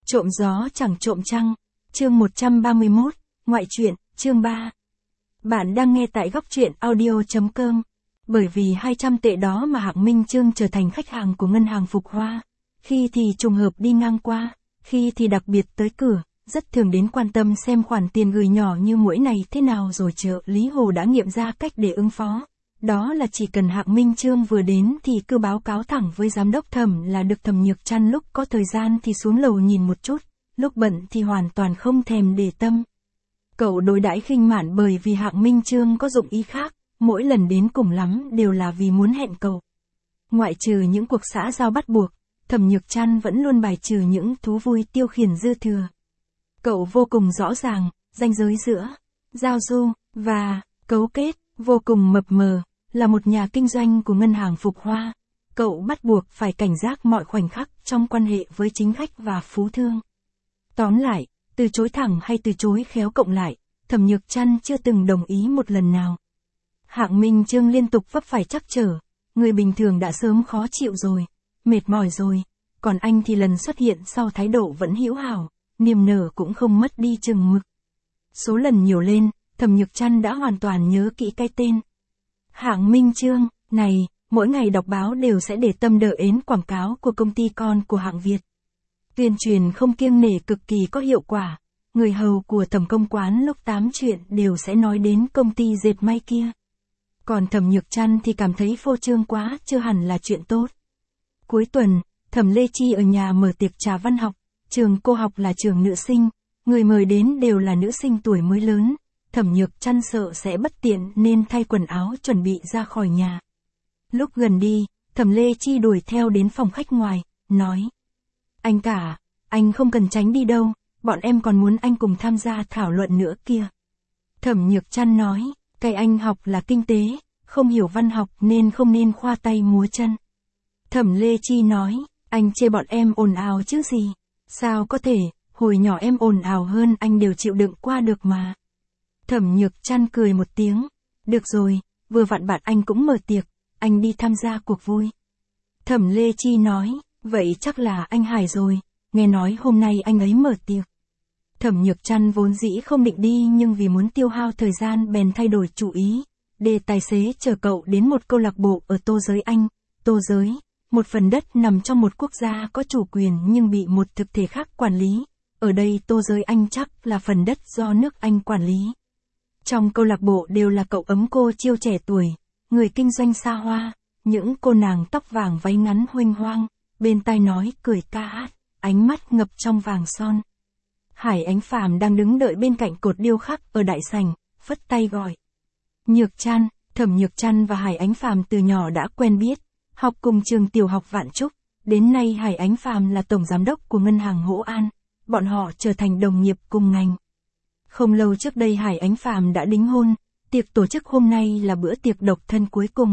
Trộm gió chẳng trộm trăng, chương 131, ngoại truyện, chương 3. Bạn đang nghe tại góc truyện audio.com. Bởi vì 200 tệ đó mà Hạng Minh Chương trở thành khách hàng của ngân hàng Phục Hoa. Khi thì trùng hợp đi ngang qua, khi thì đặc biệt tới cửa, rất thường đến quan tâm xem khoản tiền gửi nhỏ như muỗi này thế nào rồi trợ lý Hồ đã nghiệm ra cách để ứng phó. Đó là chỉ cần Hạng Minh Chương vừa đến thì cứ báo cáo thẳng với giám đốc Thẩm là được. Thẩm Nhược Trăn lúc có thời gian thì xuống lầu nhìn một chút, lúc bận thì hoàn toàn không thèm để tâm. Cậu đối đãi khinh mạn bởi vì Hạng Minh Chương có dụng ý khác, mỗi lần đến cùng lắm đều là vì muốn hẹn cậu. Ngoại trừ những cuộc xã giao bắt buộc, Thẩm Nhược Trăn vẫn luôn bài trừ những thú vui tiêu khiển dư thừa. Cậu vô cùng rõ ràng, ranh giới giữa giao du và cấu kết, vô cùng mập mờ. Là một nhà kinh doanh của ngân hàng Phục Hoa, cậu bắt buộc phải cảnh giác mọi khoảnh khắc trong quan hệ với chính khách và phú thương. Tóm lại, từ chối thẳng hay từ chối khéo cộng lại, Thẩm Nhược Trăn chưa từng đồng ý một lần nào. Hạng Minh Chương liên tục vấp phải trắc trở, người bình thường đã sớm khó chịu rồi, mệt mỏi rồi, còn anh thì lần xuất hiện sau thái độ vẫn hữu hảo, niềm nở cũng không mất đi chừng mực. Số lần nhiều lên, Thẩm Nhược Trăn đã hoàn toàn nhớ kỹ cái tên. Hạng Minh Chương, này, mỗi ngày đọc báo đều sẽ để tâm đợi ến quảng cáo của công ty con của Hạng Việt. Tuyên truyền không kiêng nể cực kỳ có hiệu quả, người hầu của Thẩm công quán lúc tám chuyện đều sẽ nói đến công ty dệt may kia. Còn Thẩm Nhược Trăn thì cảm thấy phô trương quá, chưa hẳn là chuyện tốt. Cuối tuần, Thẩm Lê Chi ở nhà mở tiệc trà văn học, trường cô học là trường nữ sinh, người mời đến đều là nữ sinh tuổi mới lớn. Thẩm Nhược Trăn sợ sẽ bất tiện nên thay quần áo chuẩn bị ra khỏi nhà. Lúc gần đi, Thẩm Lê Chi đuổi theo đến phòng khách ngoài, nói: Anh cả, anh không cần tránh đi đâu, bọn em còn muốn anh cùng tham gia thảo luận nữa kia. Thẩm Nhược Trăn nói: Cái anh học là kinh tế, không hiểu văn học nên không nên khoa tay múa chân. Thẩm Lê Chi nói: Anh chê bọn em ồn ào chứ gì? Sao có thể, hồi nhỏ em ồn ào hơn anh đều chịu đựng qua được mà. Thẩm Nhược Trăn cười một tiếng, được rồi, vừa vặn bạn anh cũng mở tiệc, anh đi tham gia cuộc vui. Thẩm Lê Chi nói, vậy chắc là anh Hải rồi, nghe nói hôm nay anh ấy mở tiệc. Thẩm Nhược Trăn vốn dĩ không định đi nhưng vì muốn tiêu hao thời gian bèn thay đổi chủ ý, để tài xế chở cậu đến một câu lạc bộ ở Tô Giới Anh. Tô Giới, một phần đất nằm trong một quốc gia có chủ quyền nhưng bị một thực thể khác quản lý. Ở đây Tô Giới Anh chắc là phần đất do nước Anh quản lý. Trong câu lạc bộ đều là cậu ấm cô chiêu trẻ tuổi, người kinh doanh xa hoa, những cô nàng tóc vàng váy ngắn huênh hoang, bên tai nói cười ca hát, ánh mắt ngập trong vàng son. Hải Ánh Phàm đang đứng đợi bên cạnh cột điêu khắc ở đại sảnh, phất tay gọi. Nhược Trăn, Thẩm Nhược Trăn và Hải Ánh Phàm từ nhỏ đã quen biết, học cùng trường tiểu học Vạn Trúc, đến nay Hải Ánh Phàm là tổng giám đốc của ngân hàng Hỗ An, bọn họ trở thành đồng nghiệp cùng ngành. Không lâu trước đây Hải Ánh Phàm đã đính hôn, tiệc tổ chức hôm nay là bữa tiệc độc thân cuối cùng.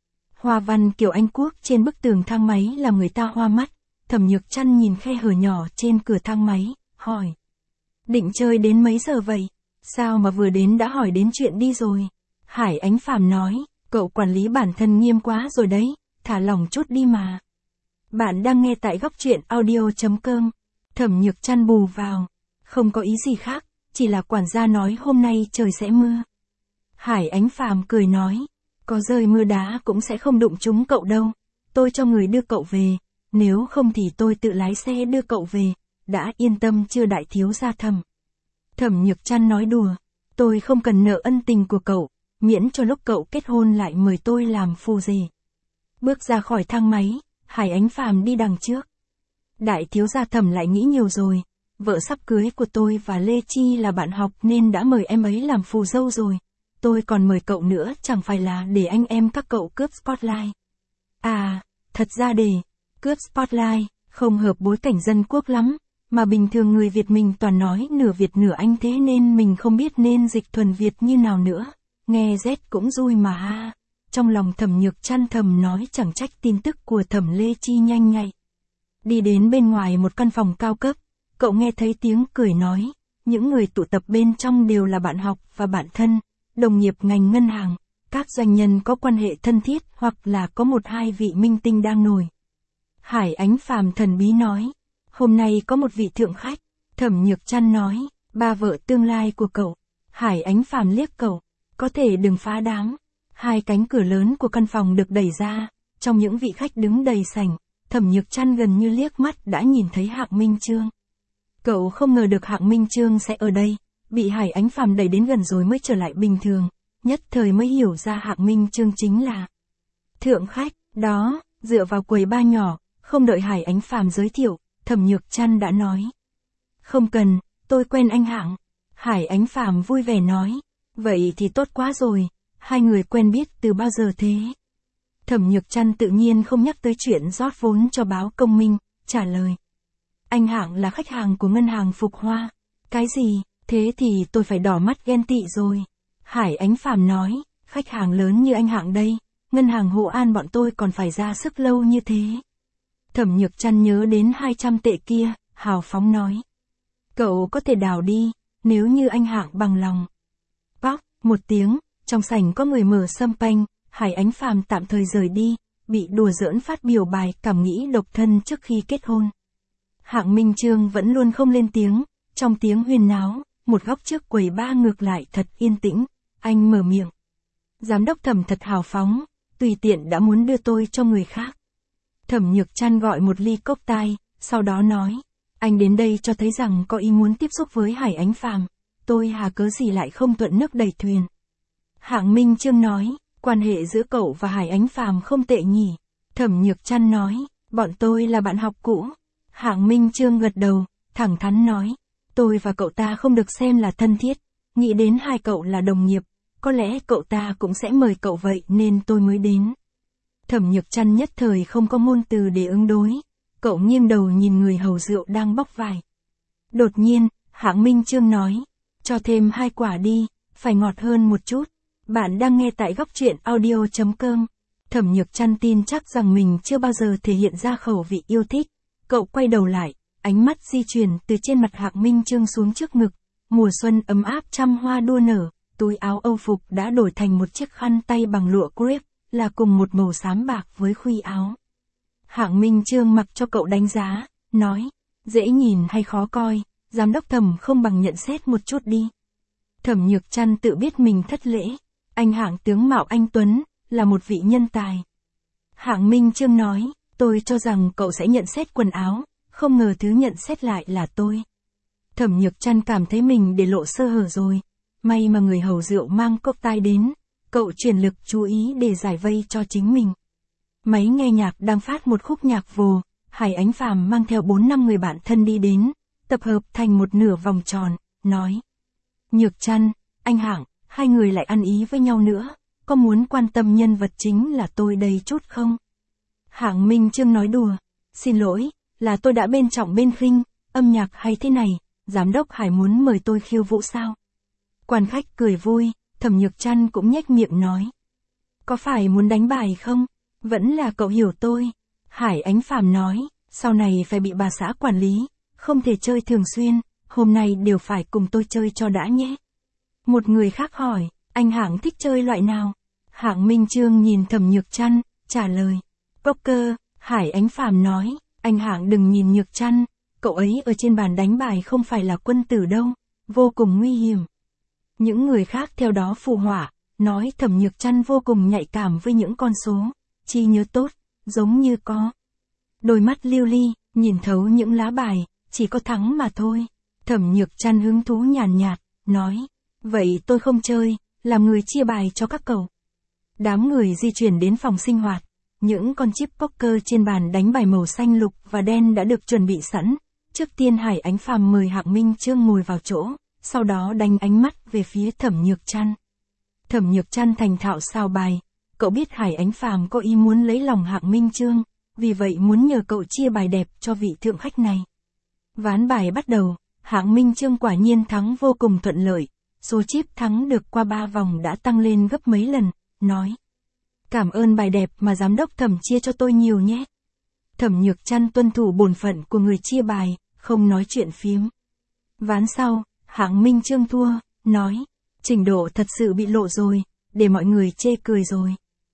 Hoa văn kiểu Anh Quốc trên bức tường thang máy làm người ta hoa mắt, Thẩm Nhược Trăn nhìn khe hở nhỏ trên cửa thang máy, hỏi. Định chơi đến mấy giờ vậy? Sao mà vừa đến đã hỏi đến chuyện đi rồi? Hải Ánh Phàm nói, cậu quản lý bản thân nghiêm quá rồi đấy, thả lỏng chút đi mà. Bạn đang nghe tại góc truyện audio.com. Thẩm Nhược Trăn bù vào, không có ý gì khác. Chỉ là quản gia nói hôm nay trời sẽ mưa. Hải Ánh Phàm cười nói, có rơi mưa đá cũng sẽ không đụng trúng cậu đâu, tôi cho người đưa cậu về, nếu không thì tôi tự lái xe đưa cậu về, đã yên tâm chưa đại thiếu gia Thẩm. Thẩm Nhược Trăn nói đùa, tôi không cần nợ ân tình của cậu, miễn cho lúc cậu kết hôn lại mời tôi làm phù rể. Bước ra khỏi thang máy, Hải Ánh Phàm đi đằng trước. Đại thiếu gia Thẩm lại nghĩ nhiều rồi. Vợ sắp cưới của tôi và Lê Chi là bạn học nên đã mời em ấy làm phù dâu rồi. Tôi còn mời cậu nữa chẳng phải là để anh em các cậu cướp spotlight. À, thật ra để cướp spotlight không hợp bối cảnh dân quốc lắm, mà bình thường người Việt mình toàn nói nửa Việt nửa Anh thế nên mình không biết nên dịch thuần Việt như nào nữa. Nghe rét cũng vui mà ha. Trong lòng Thẩm Nhược Trăn thầm nói chẳng trách tin tức của Thẩm Lê Chi nhanh nhạy. Đi đến bên ngoài một căn phòng cao cấp. Cậu nghe thấy tiếng cười nói, những người tụ tập bên trong đều là bạn học và bạn thân, đồng nghiệp ngành ngân hàng, các doanh nhân có quan hệ thân thiết hoặc là có một hai vị minh tinh đang nổi. Hải Ánh Phàm thần bí nói, Hôm nay có một vị thượng khách, Thẩm Nhược Trăn nói, ba vợ tương lai của cậu. Hải Ánh Phàm liếc cậu, có thể đừng phá đám. Hai cánh cửa lớn của căn phòng được đẩy ra, trong những vị khách đứng đầy sảnh, Thẩm Nhược Trăn gần như liếc mắt đã nhìn thấy Hạng Minh Chương. Cậu không ngờ được Hạng Minh Chương sẽ ở đây, bị Hải Ánh Phàm đẩy đến gần rồi mới trở lại bình thường, nhất thời mới hiểu ra Hạng Minh Chương chính là thượng khách. Đó, dựa vào quầy ba nhỏ, không đợi Hải Ánh Phàm giới thiệu, Thẩm Nhược Trăn đã nói. Không cần, tôi quen anh Hạng. Hải Ánh Phàm vui vẻ nói. Vậy thì tốt quá rồi, hai người quen biết từ bao giờ thế? Thẩm Nhược Trăn tự nhiên không nhắc tới chuyện rót vốn cho báo Công Minh, trả lời. Anh Hạng là khách hàng của ngân hàng Phục Hoa. Cái gì, thế thì tôi phải đỏ mắt ghen tị rồi. Hải Ánh Phàm nói, khách hàng lớn như anh Hạng đây, ngân hàng Hộ An bọn tôi còn phải ra sức lâu như thế. Thẩm Nhược Trăn nhớ đến 200 tệ kia, hào phóng nói. Cậu có thể đào đi, nếu như anh Hạng bằng lòng. Bóc, một tiếng, trong sảnh có người mở sâm panh, Hải Ánh Phàm tạm thời rời đi, bị đùa giỡn phát biểu bài cảm nghĩ độc thân trước khi kết hôn. Hạng Minh Chương vẫn luôn không lên tiếng, trong tiếng huyên náo, một góc trước quầy ba ngược lại thật yên tĩnh, anh mở miệng. Giám đốc Thẩm thật hào phóng, tùy tiện đã muốn đưa tôi cho người khác. Thẩm Nhược Trăn gọi một ly cốc tai, sau đó nói, anh đến đây cho thấy rằng có ý muốn tiếp xúc với Hải Ánh Phàm, tôi hà cớ gì lại không thuận nước đẩy thuyền. Hạng Minh Chương nói, quan hệ giữa cậu và Hải Ánh Phàm không tệ nhỉ. Thẩm Nhược Trăn nói, bọn tôi là bạn học cũ. Hạng Minh Chương gật đầu, thẳng thắn nói, tôi và cậu ta không được xem là thân thiết, nghĩ đến hai cậu là đồng nghiệp, có lẽ cậu ta cũng sẽ mời cậu vậy nên tôi mới đến. Thẩm Nhược Trăn nhất thời không có ngôn từ để ứng đối, cậu nghiêng đầu nhìn người hầu rượu đang bóc vải. Đột nhiên, Hạng Minh Chương nói, cho thêm 2 quả đi, phải ngọt hơn một chút. Bạn đang nghe tại góc truyện audio.com. Thẩm Nhược Trăn tin chắc rằng mình chưa bao giờ thể hiện ra khẩu vị yêu thích. Cậu quay đầu lại, ánh mắt di chuyển từ trên mặt Hạng Minh Chương xuống trước ngực. Mùa xuân ấm áp trăm hoa đua nở, túi áo Âu phục đã đổi thành một chiếc khăn tay bằng lụa crepe, là cùng một màu xám bạc với khuy áo. Hạng Minh Chương mặc cho cậu đánh giá, nói, dễ nhìn hay khó coi, giám đốc Thẩm không bằng nhận xét một chút đi. Thẩm Nhược Trăn tự biết mình thất lễ, anh Hạng tướng mạo anh tuấn, là một vị nhân tài. Hạng Minh Chương nói, tôi cho rằng cậu sẽ nhận xét quần áo, không ngờ thứ nhận xét lại là tôi. Thẩm Nhược Trăn cảm thấy mình để lộ sơ hở rồi, may mà người hầu rượu mang cốc tai đến, cậu chuyển lực chú ý để giải vây cho chính mình. Máy nghe nhạc đang phát một khúc nhạc vồ, Hải Ánh Phàm mang theo 4-5 người bạn thân đi đến, tập hợp thành một nửa vòng tròn, nói. Nhược Trăn, anh Hạng, hai người lại ăn ý với nhau nữa, có muốn quan tâm nhân vật chính là tôi đây chút không? Hạng Minh Chương nói đùa, xin lỗi, là tôi đã bên trọng bên khinh, âm nhạc hay thế này, giám đốc Hải muốn mời tôi khiêu vũ sao? Quan khách cười vui, Thẩm Nhược Trăn cũng nhếch miệng nói. Có phải muốn đánh bài không? Vẫn là cậu hiểu tôi. Hải Ánh Phàm nói, sau này phải bị bà xã quản lý, không thể chơi thường xuyên, hôm nay đều phải cùng tôi chơi cho đã nhé. Một người khác hỏi, anh Hạng thích chơi loại nào? Hạng Minh Chương nhìn Thẩm Nhược Trăn, trả lời. Poker. Hải Ánh Phàm nói, anh Hạng đừng nhìn Nhược Trăn, cậu ấy ở trên bàn đánh bài không phải là quân tử đâu, vô cùng nguy hiểm. Những người khác theo đó phụ họa, nói Thẩm Nhược Trăn vô cùng nhạy cảm với những con số, trí nhớ tốt, giống như có đôi mắt lưu ly, nhìn thấu những lá bài, chỉ có thắng mà thôi. Thẩm Nhược Trăn hứng thú nhàn nhạt, nói, vậy tôi không chơi, làm người chia bài cho các cậu. Đám người di chuyển đến phòng sinh hoạt, những con chip poker trên bàn đánh bài màu xanh lục và đen đã được chuẩn bị sẵn. Trước tiên Hải Ánh Phàm mời Hạng Minh Chương ngồi vào chỗ, sau đó đánh ánh mắt về phía Thẩm Nhược Trăn. Thẩm Nhược Trăn thành thạo sao bài, cậu biết Hải Ánh Phàm có ý muốn lấy lòng Hạng Minh Chương, vì vậy muốn nhờ cậu chia bài đẹp cho vị thượng khách này. Ván bài bắt đầu, Hạng Minh Chương quả nhiên thắng vô cùng thuận lợi, số chip thắng được qua 3 vòng đã tăng lên gấp mấy lần, nói. Cảm ơn bài đẹp mà giám đốc Thẩm chia cho tôi nhiều nhé. Thẩm Nhược Trăn tuân thủ bổn phận của người chia bài, không nói chuyện phiếm. Ván sau, Hạng Minh Chương thua, nói, trình độ thật sự bị lộ rồi, để mọi người chê cười rồi.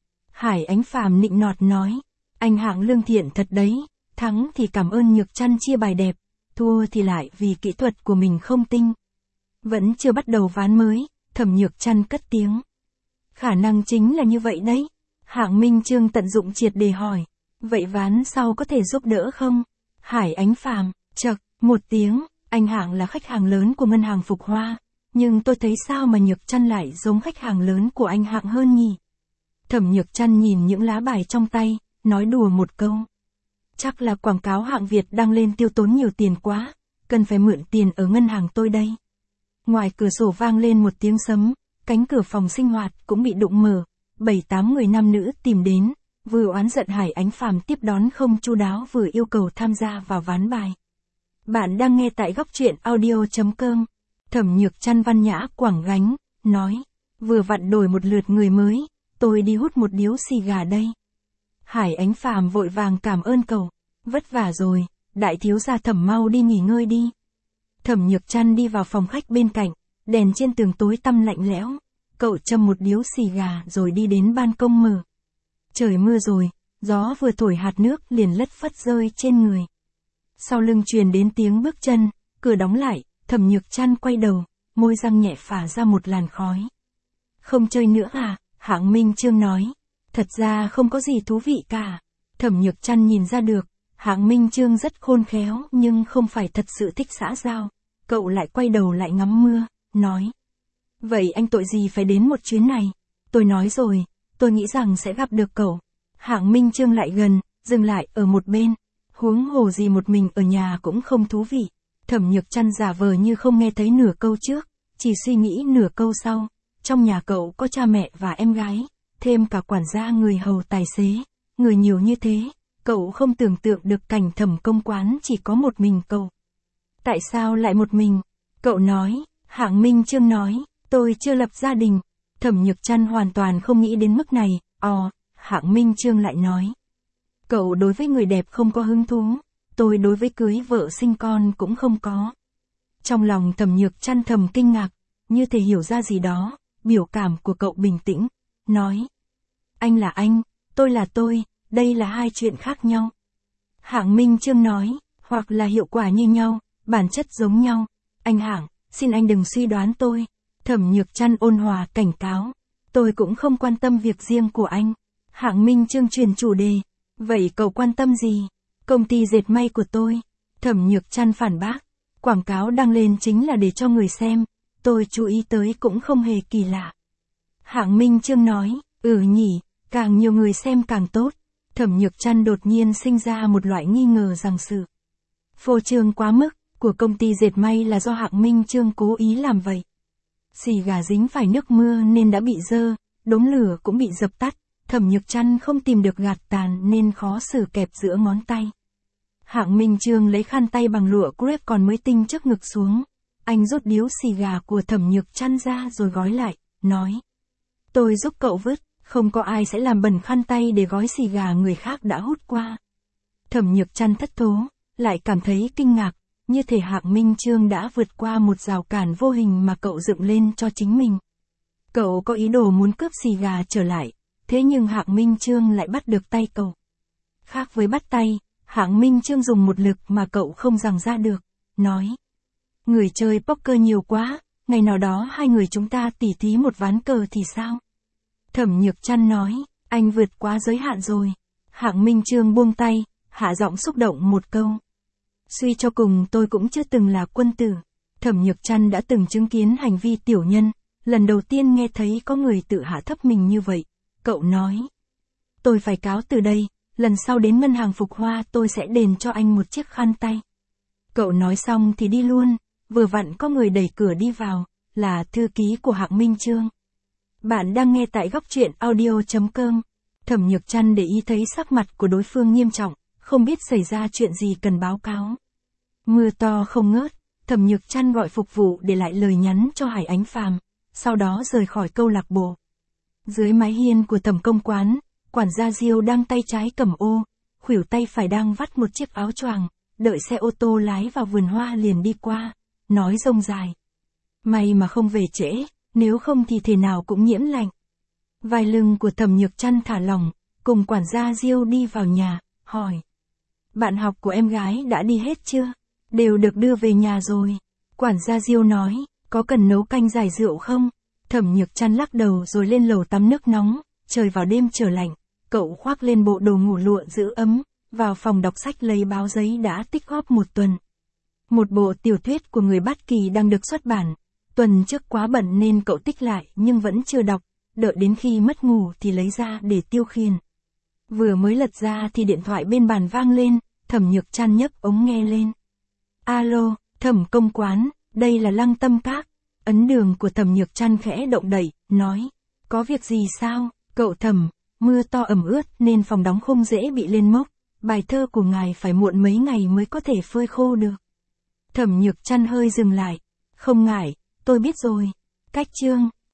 Hải Ánh Phàm nịnh nọt nói, anh Hạng lương thiện thật đấy, thắng thì cảm ơn Nhược Trăn chia bài đẹp, thua thì lại vì kỹ thuật của mình không tinh. Vẫn chưa bắt đầu ván mới, Thẩm Nhược Trăn cất tiếng. Khả năng chính là như vậy đấy. Hạng Minh Chương tận dụng triệt để hỏi. Vậy ván sau có thể giúp đỡ không? Hải Ánh Phàm, chậc, một tiếng, anh Hạng là khách hàng lớn của ngân hàng Phục Hoa. Nhưng tôi thấy sao mà Nhược Trăn lại giống khách hàng lớn của anh Hạng hơn nhỉ? Thẩm Nhược Trăn nhìn những lá bài trong tay, nói đùa một câu. Chắc là quảng cáo Hạng Việt đăng lên tiêu tốn nhiều tiền quá, cần phải mượn tiền ở ngân hàng tôi đây. Ngoài cửa sổ vang lên một tiếng sấm, cánh cửa phòng sinh hoạt cũng bị đụng mở, 7-8 người nam nữ tìm đến, vừa oán giận Hải Ánh Phàm tiếp đón không chu đáo vừa yêu cầu tham gia vào ván bài. Bạn đang nghe tại góc truyện audio.com. Thẩm Nhược Trăn văn nhã quẳng gánh, nói, vừa vặn đổi một lượt người mới, tôi đi hút một điếu xì gà đây. Hải Ánh Phàm vội vàng cảm ơn cậu, vất vả rồi, đại thiếu gia Thẩm mau đi nghỉ ngơi đi. Thẩm Nhược Trăn đi vào phòng khách bên cạnh, đèn trên tường tối tăm lạnh lẽo, cậu châm một điếu xì gà rồi đi đến ban công mở. Trời mưa rồi, gió vừa thổi hạt nước liền lất phất rơi trên người. Sau lưng truyền đến tiếng bước chân, cửa đóng lại, Thẩm Nhược Trăn quay đầu, môi răng nhẹ phả ra một làn khói. Không chơi nữa à? Hạng Minh Chương nói. Thật ra không có gì thú vị cả. Thẩm Nhược Trăn nhìn ra được, Hạng Minh Chương rất khôn khéo nhưng không phải thật sự thích xã giao. Cậu lại quay đầu lại ngắm mưa, nói. Vậy anh tội gì phải đến một chuyến này? Tôi nói rồi, tôi nghĩ rằng sẽ gặp được cậu. Hạng Minh Chương lại gần, dừng lại ở một bên. Huống hồ gì một mình ở nhà cũng không thú vị. Thẩm Nhược Trăn giả vờ như không nghe thấy nửa câu trước, chỉ suy nghĩ nửa câu sau. Trong nhà cậu có cha mẹ và em gái, thêm cả quản gia người hầu tài xế, người nhiều như thế, cậu không tưởng tượng được cảnh Thẩm công quán chỉ có một mình cậu. Tại sao lại một mình? Cậu nói, Hạng Minh Chương nói, tôi chưa lập gia đình. Thẩm Nhược Trăn hoàn toàn không nghĩ đến mức này, Hạng Minh Chương lại nói. Cậu đối với người đẹp không có hứng thú, tôi đối với cưới vợ sinh con cũng không có. Trong lòng Thẩm Nhược Trăn thầm kinh ngạc, như thể hiểu ra gì đó, biểu cảm của cậu bình tĩnh, nói. Anh là anh, tôi là tôi, đây là hai chuyện khác nhau. Hạng Minh Chương nói, hoặc là hiệu quả như nhau, bản chất giống nhau. Anh Hạng, xin anh đừng suy đoán tôi. Thẩm Nhược Trăn ôn hòa cảnh cáo. Tôi cũng không quan tâm việc riêng của anh. Hạng Minh Chương chuyển chủ đề. Vậy cậu quan tâm gì? Công ty dệt may của tôi. Thẩm Nhược Trăn phản bác. Quảng cáo đăng lên chính là để cho người xem. Tôi chú ý tới cũng không hề kỳ lạ. Hạng Minh Chương nói, nhỉ, càng nhiều người xem càng tốt. Thẩm Nhược Trăn đột nhiên sinh ra một loại nghi ngờ rằng sự phô trương quá mức của công ty dệt may là do Hạng Minh Chương cố ý làm vậy. Xì gà dính phải nước mưa nên đã bị dơ, đốm lửa cũng bị dập tắt, Thẩm Nhược Trăn không tìm được gạt tàn nên khó xử kẹp giữa ngón tay. Hạng Minh Chương lấy khăn tay bằng lụa crepe còn mới tinh trước ngực xuống. Anh rút điếu xì gà của Thẩm Nhược Trăn ra rồi gói lại, nói. Tôi giúp cậu vứt, không có ai sẽ làm bẩn khăn tay để gói xì gà người khác đã hút qua. Thẩm Nhược Trăn thất thố, lại cảm thấy kinh ngạc, như thể Hạng Minh Chương đã vượt qua một rào cản vô hình mà cậu dựng lên cho chính mình. Cậu có ý đồ muốn cướp xì gà trở lại, thế nhưng Hạng Minh Chương lại bắt được tay cậu. Khác với bắt tay, Hạng Minh Chương dùng một lực mà cậu không giằng ra được, nói. Người chơi poker nhiều quá, ngày nào đó hai người chúng ta tỉ thí một ván cờ thì sao? Thẩm Nhược Trăn nói, anh vượt quá giới hạn rồi. Hạng Minh Chương buông tay, hạ giọng xúc động một câu. Suy cho cùng tôi cũng chưa từng là quân tử. Thẩm Nhược Trăn đã từng chứng kiến hành vi tiểu nhân, lần đầu tiên nghe thấy có người tự hạ thấp mình như vậy. Cậu nói, tôi phải cáo từ đây, lần sau đến ngân hàng Phục Hoa tôi sẽ đền cho anh một chiếc khăn tay. Cậu nói xong thì đi luôn, vừa vặn có người đẩy cửa đi vào, là thư ký của Hạng Minh Chương. Bạn đang nghe tại góc truyện audio.com. Thẩm Nhược Trăn để ý thấy sắc mặt của đối phương nghiêm trọng, không biết xảy ra chuyện gì cần báo cáo. Mưa to không ngớt, Thẩm Nhược Trăn gọi phục vụ để lại lời nhắn cho Hải Ánh Phàm, sau đó rời khỏi câu lạc bộ. Dưới mái hiên của Thẩm công quán, quản gia Diêu đang tay trái cầm ô, khuỷu tay phải đang vắt một chiếc áo choàng, đợi xe ô tô lái vào vườn hoa liền đi qua, nói rông dài. May mà không về trễ, nếu không thì thế nào cũng nhiễm lạnh. Vai lưng của Thẩm Nhược Trăn thả lỏng, cùng quản gia Diêu đi vào nhà, hỏi. Bạn học của em gái đã đi hết chưa? Đều được đưa về nhà rồi. Quản gia Diêu nói, có cần nấu canh giải rượu không? Thẩm Nhược Trăn lắc đầu rồi lên lầu tắm nước nóng, trời vào đêm trở lạnh, cậu khoác lên bộ đồ ngủ lụa giữ ấm, vào phòng đọc sách lấy báo giấy đã tích góp một tuần. Một bộ tiểu thuyết của người Bát Kỳ đang được xuất bản, tuần trước quá bận nên cậu tích lại nhưng vẫn chưa đọc, đợi đến khi mất ngủ thì lấy ra để tiêu khiển. Vừa mới lật ra thì điện thoại bên bàn vang lên, Thẩm Nhược Trăn nhấc ống nghe lên. Alo, Thẩm công quán, đây là Lăng Tâm Các. Ấn đường của Thẩm Nhược Trăn khẽ động đậy, nói, có việc gì sao, cậu Thẩm, mưa to ẩm ướt nên phòng đóng không dễ bị lên mốc, bài thơ của ngài phải muộn mấy ngày mới có thể phơi khô được. Thẩm Nhược Trăn hơi dừng lại, không ngại, tôi biết rồi, cách chương.